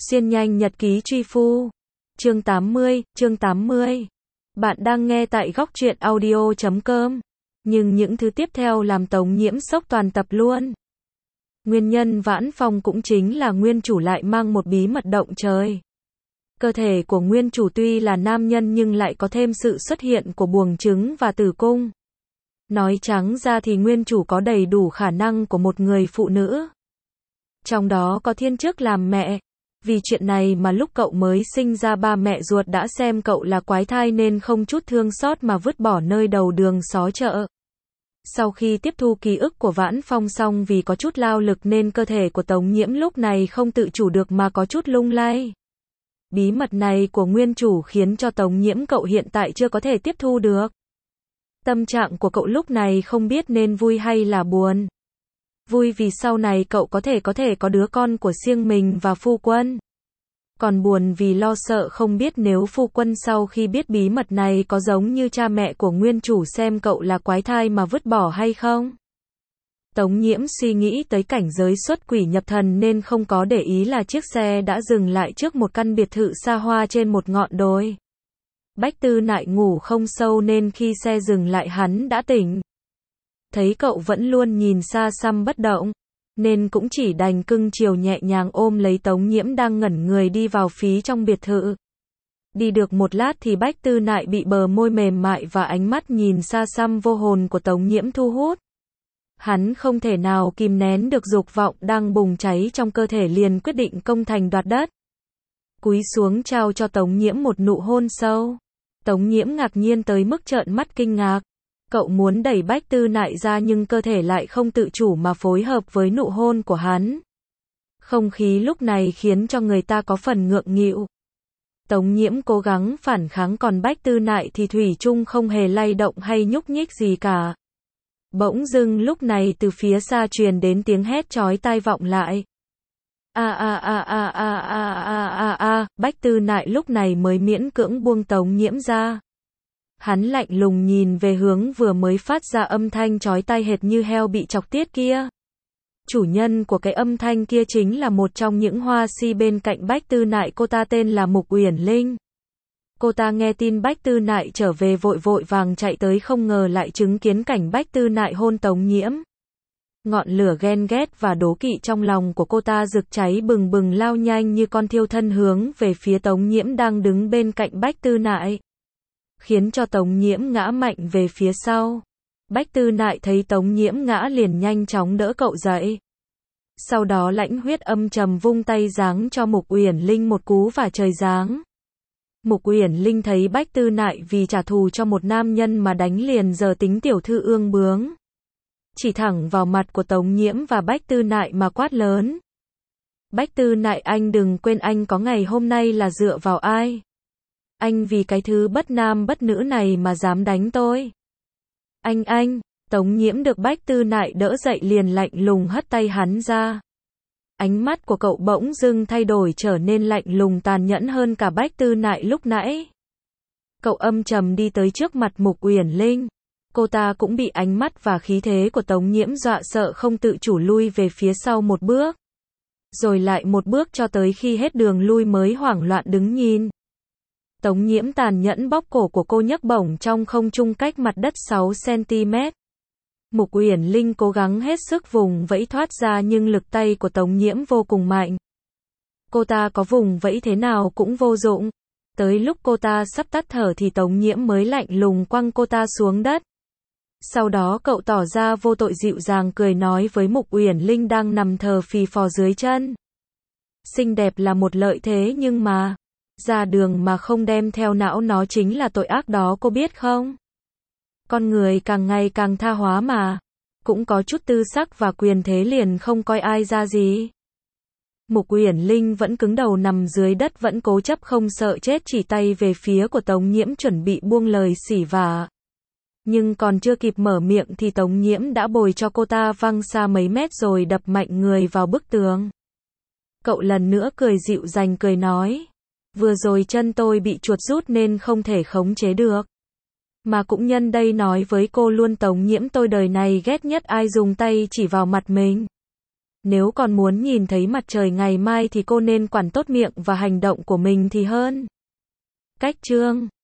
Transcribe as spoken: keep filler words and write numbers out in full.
Xuyên nhanh nhật ký truy phu. Chương tám mươi, chương tám mươi. Bạn đang nghe tại góc truyện audio chấm com. Nhưng những thứ tiếp theo làm Tống Nhiễm sốc toàn tập luôn. Nguyên nhân Vãn Phong cũng chính là nguyên chủ lại mang một bí mật động trời. Cơ thể của nguyên chủ tuy là nam nhân nhưng lại có thêm sự xuất hiện của buồng trứng và tử cung. Nói trắng ra thì nguyên chủ có đầy đủ khả năng của một người phụ nữ. Trong đó có thiên chức làm mẹ. Vì chuyện này mà lúc cậu mới sinh ra ba mẹ ruột đã xem cậu là quái thai nên không chút thương xót mà vứt bỏ nơi đầu đường xó chợ. Sau khi tiếp thu ký ức của Vãn Phong xong vì có chút lao lực nên cơ thể của Tống Nhiễm lúc này không tự chủ được mà có chút lung lay. Bí mật này của nguyên chủ khiến cho Tống Nhiễm cậu hiện tại chưa có thể tiếp thu được. Tâm trạng của cậu lúc này không biết nên vui hay là buồn. Vui vì sau này cậu có thể có thể có đứa con của riêng mình và phu quân. Còn buồn vì lo sợ không biết nếu phu quân sau khi biết bí mật này có giống như cha mẹ của nguyên chủ xem cậu là quái thai mà vứt bỏ hay không. Tống Nhiễm suy nghĩ tới cảnh giới xuất quỷ nhập thần nên không có để ý là chiếc xe đã dừng lại trước một căn biệt thự xa hoa trên một ngọn đồi. Bách Tư Nại ngủ không sâu nên khi xe dừng lại hắn đã tỉnh. Thấy cậu vẫn luôn nhìn xa xăm bất động, nên cũng chỉ đành cưng chiều nhẹ nhàng ôm lấy Tống Nhiễm đang ngẩn người đi vào phí trong biệt thự. Đi được một lát thì Bách Tư Nại bị bờ môi mềm mại và ánh mắt nhìn xa xăm vô hồn của Tống Nhiễm thu hút. Hắn không thể nào kìm nén được dục vọng đang bùng cháy trong cơ thể liền quyết định công thành đoạt đất. Cúi xuống trao cho Tống Nhiễm một nụ hôn sâu. Tống Nhiễm ngạc nhiên tới mức trợn mắt kinh ngạc. Cậu muốn đẩy Bách Tư Nại ra nhưng cơ thể lại không tự chủ mà phối hợp với nụ hôn của hắn. Không khí lúc này khiến cho người ta có phần ngượng nghịu. Tống Nhiễm cố gắng phản kháng còn Bách Tư Nại thì thủy chung không hề lay động hay nhúc nhích gì cả. Bỗng dưng lúc này từ phía xa truyền đến tiếng hét chói tai vọng lại. A a a a a a a a a, Bách Tư Nại lúc này mới miễn cưỡng buông Tống Nhiễm ra. Hắn lạnh lùng nhìn về hướng vừa mới phát ra âm thanh chói tai hệt như heo bị chọc tiết kia. Chủ nhân của cái âm thanh kia chính là một trong những hoa si bên cạnh Bách Tư Nại, cô ta tên là Mục Uyển Linh. Cô ta nghe tin Bách Tư Nại trở về vội vội vàng chạy tới không ngờ lại chứng kiến cảnh Bách Tư Nại hôn Tống Nhiễm. Ngọn lửa ghen ghét và đố kỵ trong lòng của cô ta rực cháy bừng bừng lao nhanh như con thiêu thân hướng về phía Tống Nhiễm đang đứng bên cạnh Bách Tư Nại. Khiến cho Tống Nhiễm ngã mạnh về phía sau. Bách Tư Nại thấy Tống Nhiễm ngã liền nhanh chóng đỡ cậu dậy. Sau đó lãnh huyết âm trầm vung tay giáng cho Mục Uyển Linh một cú và trời giáng. Mục Uyển Linh thấy Bách Tư Nại vì trả thù cho một nam nhân mà đánh liền giờ tính tiểu thư ương bướng. Chỉ thẳng vào mặt của Tống Nhiễm và Bách Tư Nại mà quát lớn. Bách Tư Nại, anh đừng quên anh có ngày hôm nay là dựa vào ai. Anh vì cái thứ bất nam bất nữ này mà dám đánh tôi. Anh anh, Tống Nhiễm được Bách Tư Nại đỡ dậy liền lạnh lùng hất tay hắn ra. Ánh mắt của cậu bỗng dưng thay đổi trở nên lạnh lùng tàn nhẫn hơn cả Bách Tư Nại lúc nãy. Cậu âm trầm đi tới trước mặt Mục Uyển Linh. Cô ta cũng bị ánh mắt và khí thế của Tống Nhiễm dọa sợ không tự chủ lui về phía sau một bước. Rồi lại một bước cho tới khi hết đường lui mới hoảng loạn đứng nhìn. Tống Nhiễm tàn nhẫn bóp cổ của cô nhấc bổng trong không trung cách mặt đất sáu xăng ti mét. Mục Uyển Linh cố gắng hết sức vùng vẫy thoát ra nhưng lực tay của Tống Nhiễm vô cùng mạnh. Cô ta có vùng vẫy thế nào cũng vô dụng. Tới lúc cô ta sắp tắt thở thì Tống Nhiễm mới lạnh lùng quăng cô ta xuống đất. Sau đó cậu tỏ ra vô tội dịu dàng cười nói với Mục Uyển Linh đang nằm thờ phì phò dưới chân. Xinh đẹp là một lợi thế nhưng mà, ra đường mà không đem theo não nó chính là tội ác đó cô biết không? Con người càng ngày càng tha hóa mà, cũng có chút tư sắc và quyền thế liền không coi ai ra gì. Mục Uyển Linh vẫn cứng đầu nằm dưới đất vẫn cố chấp không sợ chết chỉ tay về phía của Tống Nhiễm chuẩn bị buông lời xỉ vả. Nhưng còn chưa kịp mở miệng thì Tống Nhiễm đã bồi cho cô ta văng xa mấy mét rồi đập mạnh người vào bức tường. Cậu lần nữa cười dịu dàng cười nói. Vừa rồi chân tôi bị chuột rút nên không thể khống chế được. Mà cũng nhân đây nói với cô luôn Tống Nhiễm tôi đời này ghét nhất ai dùng tay chỉ vào mặt mình. Nếu còn muốn nhìn thấy mặt trời ngày mai thì cô nên quản tốt miệng và hành động của mình thì hơn. Cách chương